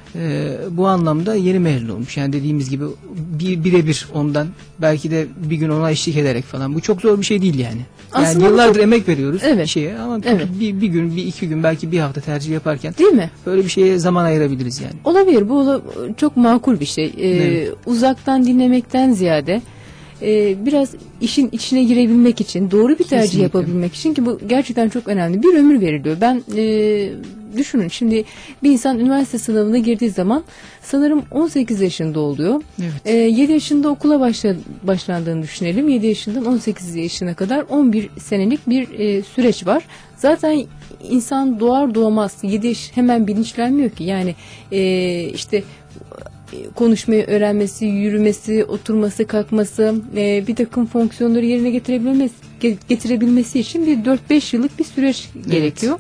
Bu anlamda yeni mezun olmuş. Yani dediğimiz gibi birebir ondan, belki de bir gün ona eşlik ederek falan. Bu çok zor bir şey değil yani. Yani Aslında yıllardır çok emek veriyoruz evet. bir şeye ama Evet. bir gün, bir iki gün, belki bir hafta tercih yaparken değil mi? Böyle bir şeye zaman ayırabiliriz yani. Olabilir. Bu çok makul bir şey. Evet. Uzaktan dinlemekten ziyade biraz işin içine girebilmek için, doğru bir tercih Kesinlikle. yapabilmek için, ki bu gerçekten çok önemli. Bir ömür veriliyor. Ben düşünün, şimdi bir insan üniversite sınavına girdiği zaman sanırım 18 yaşında oluyor. Evet. 7 yaşında okula başlandığını düşünelim. 7 yaşından 18 yaşına kadar 11 senelik bir süreç var. Zaten insan doğar doğmaz 7 yaş hemen bilinçlenmiyor ki. Yani işte konuşmayı öğrenmesi, yürümesi, oturması, kalkması, bir takım fonksiyonları yerine getirebilmesi için bir 4-5 yıllık bir süreç gerekiyor.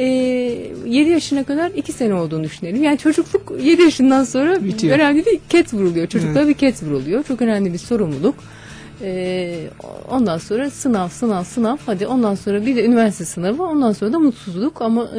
7 yaşına kadar 2 sene olduğunu düşünelim. Yani çocukluk 7 yaşından sonra bitiyor. önemli bir ket vuruluyor. Çocuklara bir ket vuruluyor. Çok önemli bir sorumluluk. Ondan sonra sınav. Hadi ondan sonra bir de üniversite sınavı. Ondan sonra da mutsuzluk. Ama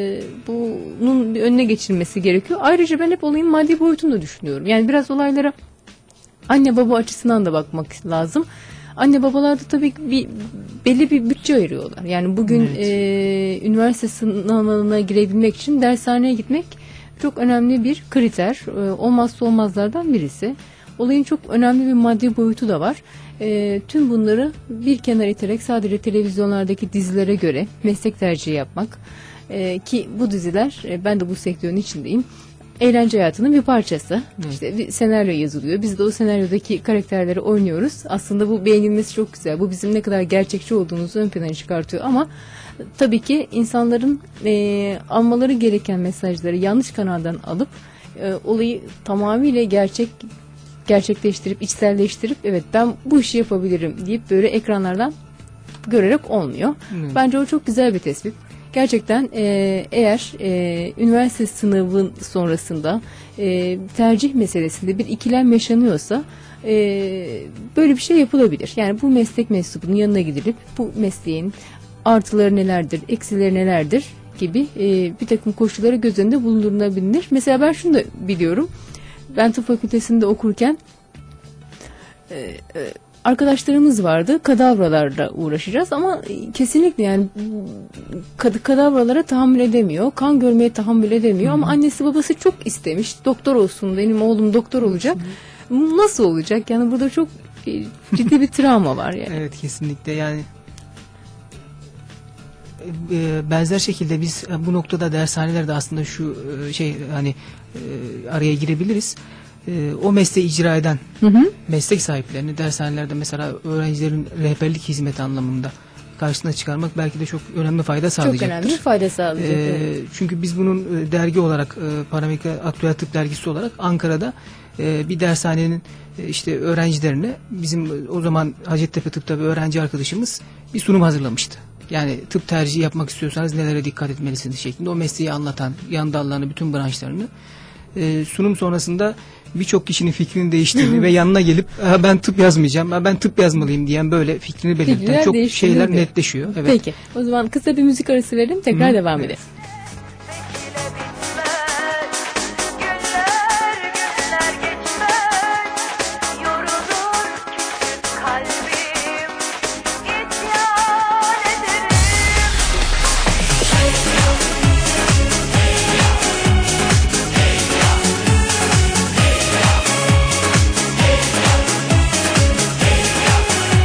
bunun bir önüne geçilmesi gerekiyor. Ayrıca ben hep olayın maddi boyutunu da düşünüyorum. Yani biraz olaylara anne baba açısından da bakmak lazım. Anne babalar da tabii belli bir bütçe ayırıyorlar. Yani bugün üniversite sınavına girebilmek için dershaneye gitmek çok önemli bir kriter. Olmazsa olmazlardan birisi. Olayın çok önemli bir maddi boyutu da var. Tüm bunları bir kenara iterek sadece televizyonlardaki dizilere göre meslek tercihi yapmak, ki bu diziler, ben de bu sektörün içindeyim, eğlence hayatının bir parçası. İşte bir senaryo yazılıyor. Biz de o senaryodaki karakterleri oynuyoruz. Aslında bu beğenilmesi çok güzel. Bu bizim ne kadar gerçekçi olduğumuzu ön plana çıkartıyor ama tabii ki insanların almaları gereken mesajları yanlış kanaldan alıp olayı tamamıyla gerçekleştirip, içselleştirip evet ben bu işi yapabilirim deyip böyle ekranlardan görerek olmuyor. Bence o çok güzel bir tespit. Gerçekten eğer üniversite sınavın sonrasında tercih meselesinde bir ikilem yaşanıyorsa böyle bir şey yapılabilir. Yani bu meslek mensubunun yanına gidilip bu mesleğin artıları nelerdir, eksileri nelerdir gibi bir takım koşulları göz önünde bulundurulabilir. Mesela ben şunu da biliyorum. Ben tıp fakültesinde okurken arkadaşlarımız vardı. Kadavralarla uğraşacağız ama kesinlikle yani kadavralara tahammül edemiyor. Kan görmeye tahammül edemiyor ama annesi babası çok istemiş. Doktor olsun, benim oğlum doktor olacak. Nasıl olacak? Yani burada çok ciddi bir travma var yani. Evet, kesinlikle yani. Benzer şekilde biz bu noktada dershanelerde aslında şu hani araya girebiliriz. O mesleği icra eden meslek sahiplerini dershanelerde mesela öğrencilerin rehberlik hizmeti anlamında karşısına çıkarmak belki de çok önemli fayda sağlayacaktır. Çok önemli fayda sağlayacak. Evet. Çünkü biz bunun dergi olarak Paramedika Aktüel Tıp dergisi olarak Ankara'da bir dershanenin işte öğrencilerine bizim o zaman Hacettepe Tıp'ta bir öğrenci arkadaşımız bir sunum hazırlamıştı. Yani tıp tercihi yapmak istiyorsanız nelere dikkat etmelisiniz şeklinde o mesleği anlatan yan dallarını, bütün branşlarını sunum sonrasında birçok kişinin fikrini değiştirdiğini ve yanına gelip ben tıp yazmayacağım, ben tıp yazmalıyım diyen böyle fikrini belirten çok şeyler netleşiyor. Evet. Peki, o zaman kısa bir müzik arası verelim, tekrar devam edelim.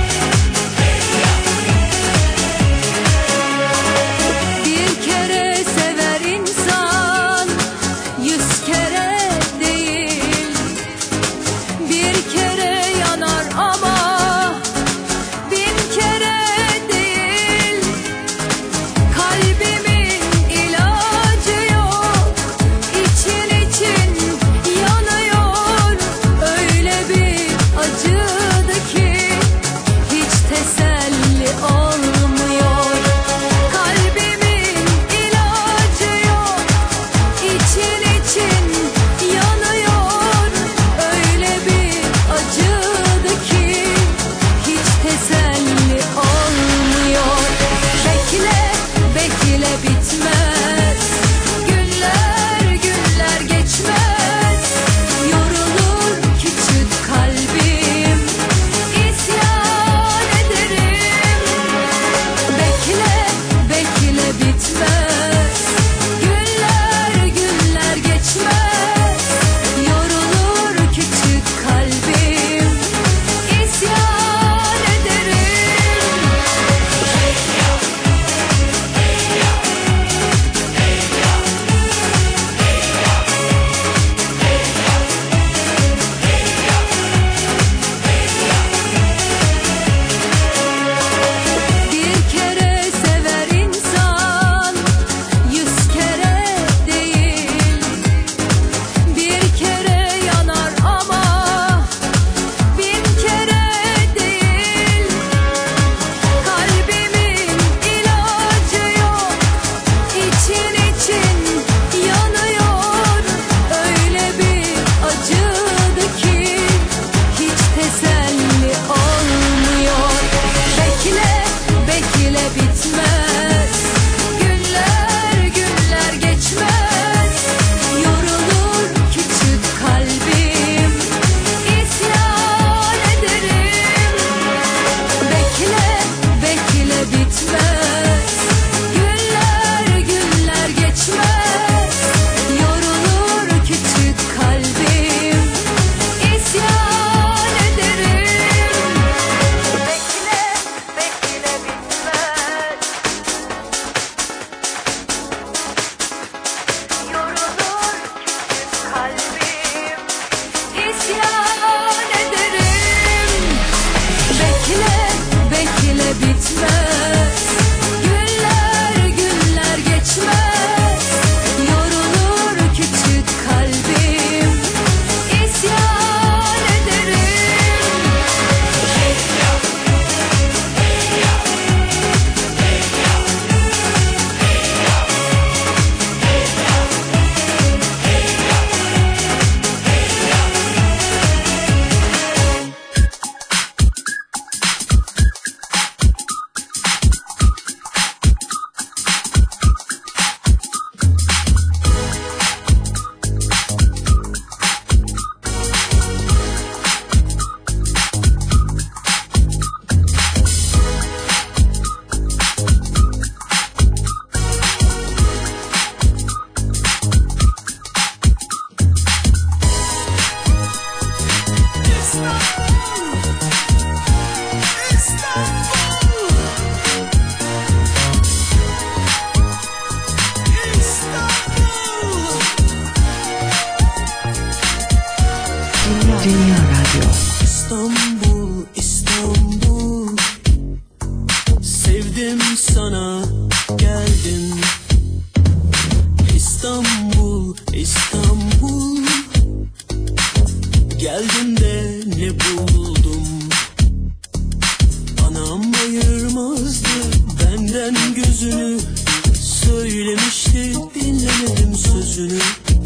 Bir kere ayırmazdı benden gözünü. Söylemişti dinlemedim sözünü.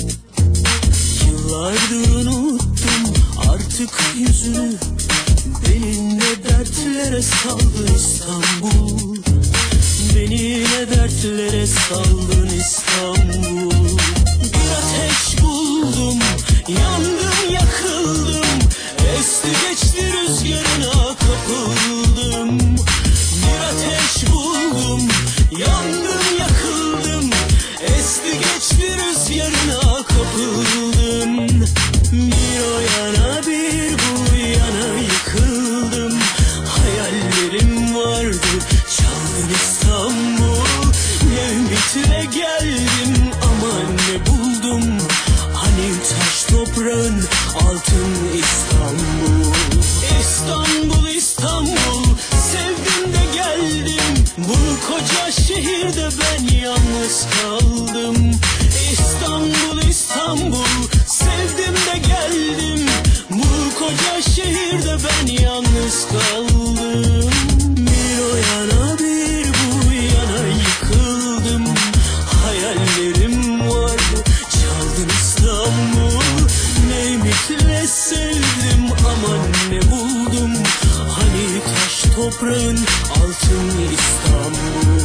Yıllardır unuttum artık yüzünü. Beni ne dertlere saldın İstanbul. Beni ne dertlere saldın İstanbul. Bir ateş buldum, yandım yakıldım. Esti geçti rüzgarına kapıldım. Bir ateş buldum, yandım yakıldım. Esti geçti rüzgarına kapıldım. Bir o yana bir bu yana yıkıldım. Hayallerim vardı, çaldın İstanbul. Ne ümitle geldim ama ne buldum. Hani taş toprağın altın İstanbul. İstanbul, İstanbul, sevdim de geldim. Bu koca şehirde ben yalnız kaldım. İstanbul, İstanbul, sevdim de geldim. Bu koca şehirde ben yalnız kaldım. Bir o yana bir bu yana yıkıldım. Hayallerim vardı, çaldın İstanbul. Ne ümitle sevdim aman ne buldum. Hani taş toprağın altın İstanbul.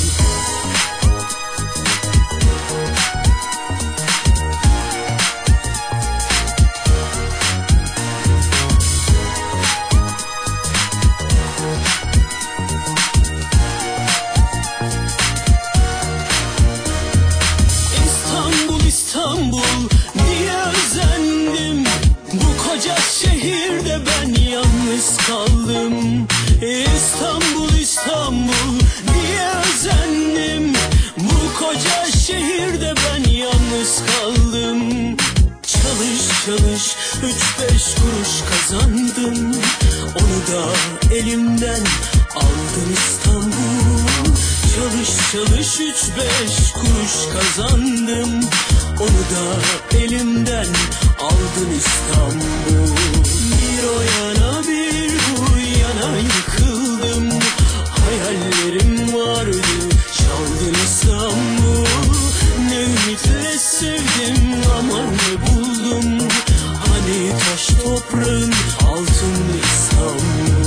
İstanbul, İstanbul diye özendim. Bu koca şehirde ben yalnız kaldım. İstanbul, İstanbul diye özendim. Bu koca şehirde ben yalnız kaldım. Çalış çalış 3-5 kuruş kazandın. Onu da elimden aldın İstanbul. Çalış çalış 3-5 kuruş kazandım. Onu da elimden aldın İstanbul. Bir o yana bir bu yana yıkıldım. Hayallerim vardı, çaldın İstanbul. Ne ümitle sevdim aman ne buldum. Hani taş toprağın altın İstanbul.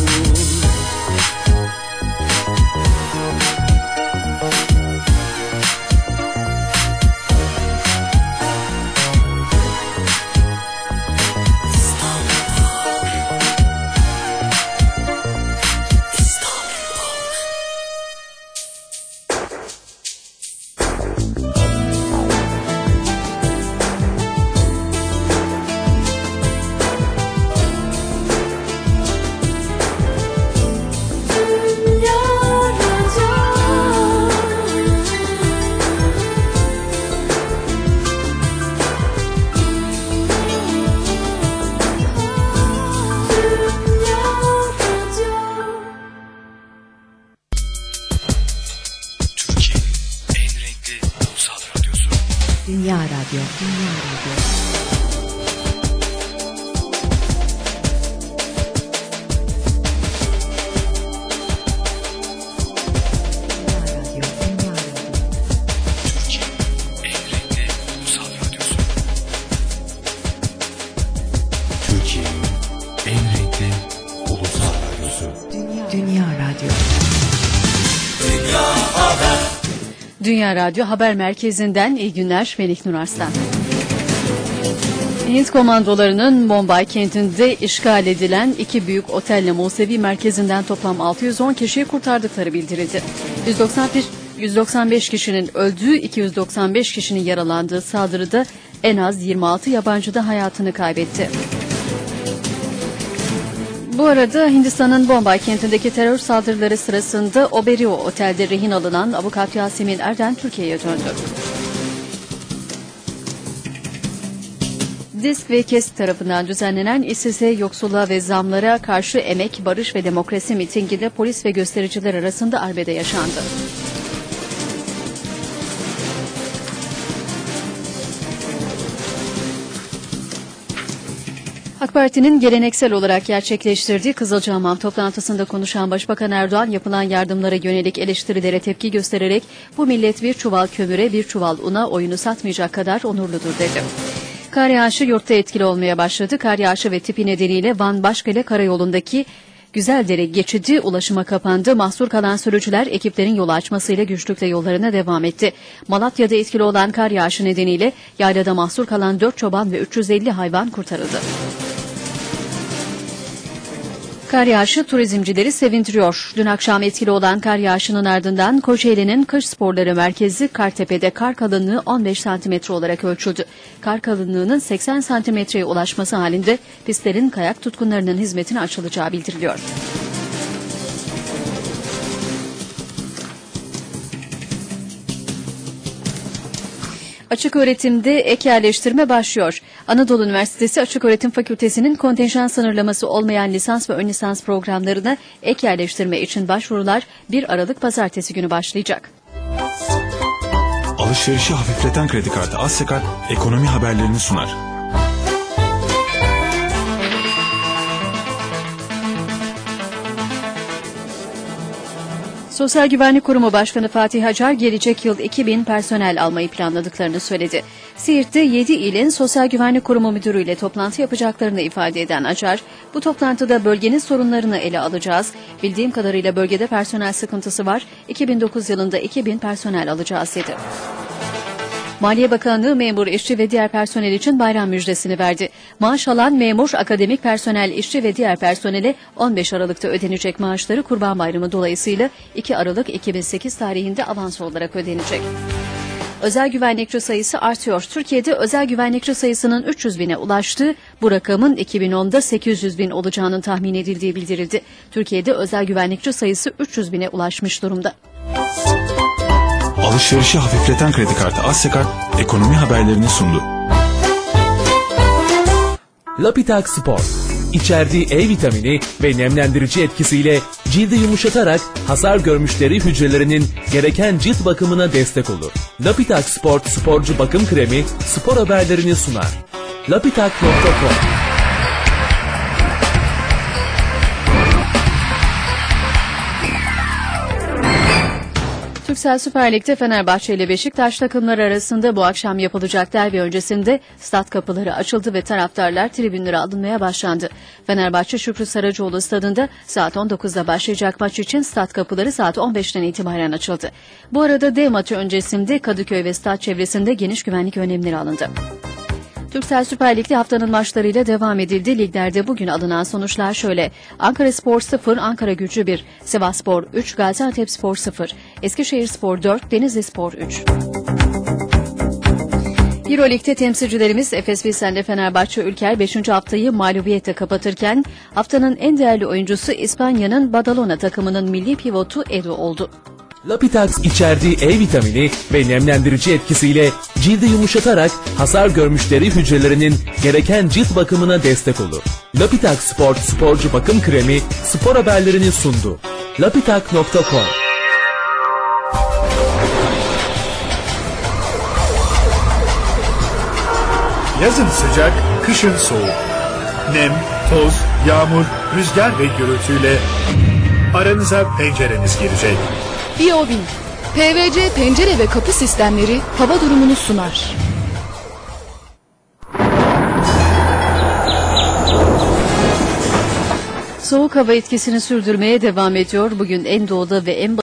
Dünya Radyo. Dünya Radyo. Türkiye'nin en renkli ulusal radyosu. Dünya Radyo. Dünya Radyo Haber Merkezi'nden iyi günler. Melik Nur Arslan. Hint komandolarının Mumbai kentinde işgal edilen iki büyük otelle Musevi merkezinden toplam 610 kişiyi kurtardıkları bildirildi. 195 kişinin öldüğü, 295 kişinin yaralandığı saldırıda en az 26 yabancı da hayatını kaybetti. Bu arada Hindistan'ın Bombay kentindeki terör saldırıları sırasında Oberoi Otel'de rehin alınan avukat Yasemin Erden Türkiye'ye döndü. DİSK ve KESK tarafından düzenlenen işsize, yoksulluğa ve zamlara karşı emek, barış ve demokrasi mitinginde polis ve göstericiler arasında arbede yaşandı. AK Parti'nin geleneksel olarak gerçekleştirdiği Kızılcahamam toplantısında konuşan Başbakan Erdoğan yapılan yardımlara yönelik eleştirilere tepki göstererek bu millet bir çuval kömüre bir çuval una oyunu satmayacak kadar onurludur dedi. Kar yağışı yurtta etkili olmaya başladı. Kar yağışı ve tipi nedeniyle Van Başkale Karayolu'ndaki Güzeldere geçidi ulaşıma kapandı. Mahsur kalan sürücüler ekiplerin yolu açmasıyla güçlükle yollarına devam etti. Malatya'da etkili olan kar yağışı nedeniyle yaylada mahsur kalan 4 çoban ve 350 hayvan kurtarıldı. Kar yağışı turizmcileri sevindiriyor. Dün akşam etkili olan kar yağışının ardından Kocaeli'nin kış sporları merkezi Kartepe'de kar kalınlığı 15 santimetre olarak ölçüldü. Kar kalınlığının 80 santimetreye ulaşması halinde pistlerin kayak tutkunlarının hizmetine açılacağı bildiriliyor. Açık öğretimde ek yerleştirme başlıyor. Anadolu Üniversitesi Açık Öğretim Fakültesi'nin kontenjan sınırlaması olmayan lisans ve ön lisans programlarına ek yerleştirme için başvurular 1 Aralık Pazartesi günü başlayacak. Alışverişi hafifleten kredi kartı Asyakart ekonomi haberlerini sunar. Sosyal Güvenlik Kurumu Başkanı Fatih Acar gelecek yıl 2000 personel almayı planladıklarını söyledi. Siirt'te 7 ilin Sosyal Güvenlik Kurumu müdürüyle toplantı yapacaklarını ifade eden Acar, bu toplantıda bölgenin sorunlarını ele alacağız. Bildiğim kadarıyla bölgede personel sıkıntısı var. 2009 yılında 2000 personel alacağız dedi. Maliye Bakanlığı memur, işçi ve diğer personel için bayram müjdesini verdi. Maaş alan memur, akademik personel, işçi ve diğer personele 15 Aralık'ta ödenecek maaşları Kurban Bayramı dolayısıyla 2 Aralık 2008 tarihinde avans olarak ödenecek. Özel güvenlikçi sayısı artıyor. Türkiye'de özel güvenlikçi sayısının 300 bine ulaştığı, bu rakamın 2010'da 800 bin olacağının tahmin edildiği bildirildi. Türkiye'de özel güvenlikçi sayısı 300 bine ulaşmış durumda. Alışverişi hafifleten kredi kartı Asyakart ekonomi haberlerini sundu. Lapitak Spor, içerdiği E vitamini ve nemlendirici etkisiyle cildi yumuşatarak hasar görmüş deri hücrelerinin gereken cilt bakımına destek olur. Lapitak Sport sporcu bakım kremi spor haberlerini sunar. Lapitak.com. Türksel Süper Lig'de Fenerbahçe ile Beşiktaş takımları arasında bu akşam yapılacak derbi öncesinde stat kapıları açıldı ve taraftarlar tribünlere alınmaya başlandı. Fenerbahçe Şükrü Saracoğlu stadında saat 19'da başlayacak maç için stat kapıları saat 15'ten itibaren açıldı. Bu arada D maçı öncesinde Kadıköy ve stat çevresinde geniş güvenlik önlemleri alındı. Türksel Süper Lig'de haftanın maçlarıyla devam edildi. Liglerde bugün alınan sonuçlar şöyle: Ankaraspor 0, Ankaragücü 1, Sivasspor 3, Gaziantepspor 0, Eskişehirspor 4, Denizlispor 3. Euroleague'de temsilcilerimiz Efes Pilsen'de Fenerbahçe Ülker 5. haftayı mağlubiyetle kapatırken haftanın en değerli oyuncusu İspanya'nın Badalona takımının milli pivotu Edu oldu. Lapitax içerdiği E vitamini ve nemlendirici etkisiyle cildi yumuşatarak hasar görmüş deri hücrelerinin gereken cilt bakımına destek olur. Lapitax Sport sporcu bakım kremi spor haberlerini sundu. Lapitak.com. Yazın sıcak, kışın soğuk. Nem, toz, yağmur, rüzgar ve gürültüyle aranıza pencereniz girecek. Biobin, PVC pencere ve kapı sistemleri hava durumunu sunar. Soğuk hava etkisini sürdürmeye devam ediyor. Bugün en doğuda ve en